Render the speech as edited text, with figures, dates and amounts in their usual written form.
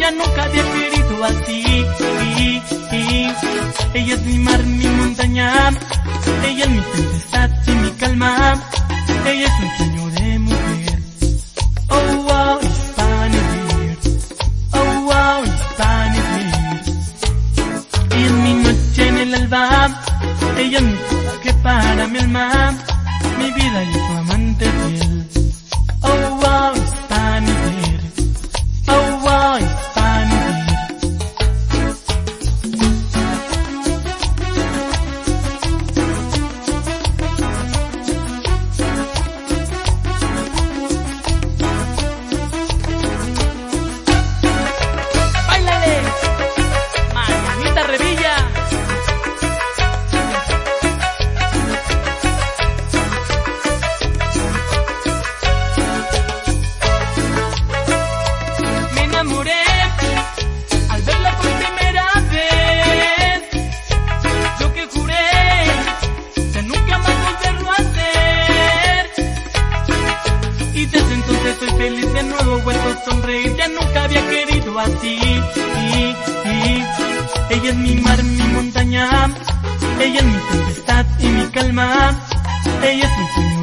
ella nunca había querido así. Ella es mi mar, mi montaña, ella es mi tempestad y mi calma, ella es un sueño de mujer. Oh wow, Spanish Beer. Oh wow, Spanish Beer. Ella es mi noche en el alba, ella es mi coraje para mi alma, mi vida y su amante fiel. Oh wow, Spanish Beer. Oh wow, Spanish Beer. ¡Báilale! Marianita Revilla. Me enamoré al verla por primera vez. Yo que juré de nunca más volverlo a hacer. Y desde entonces soy feliz de nuevo, vuelvo a sonreír. Ya nunca había querido así. Ella es mi mar, mi montaña, ella es mi tempestad y mi calma, ella es mi sueño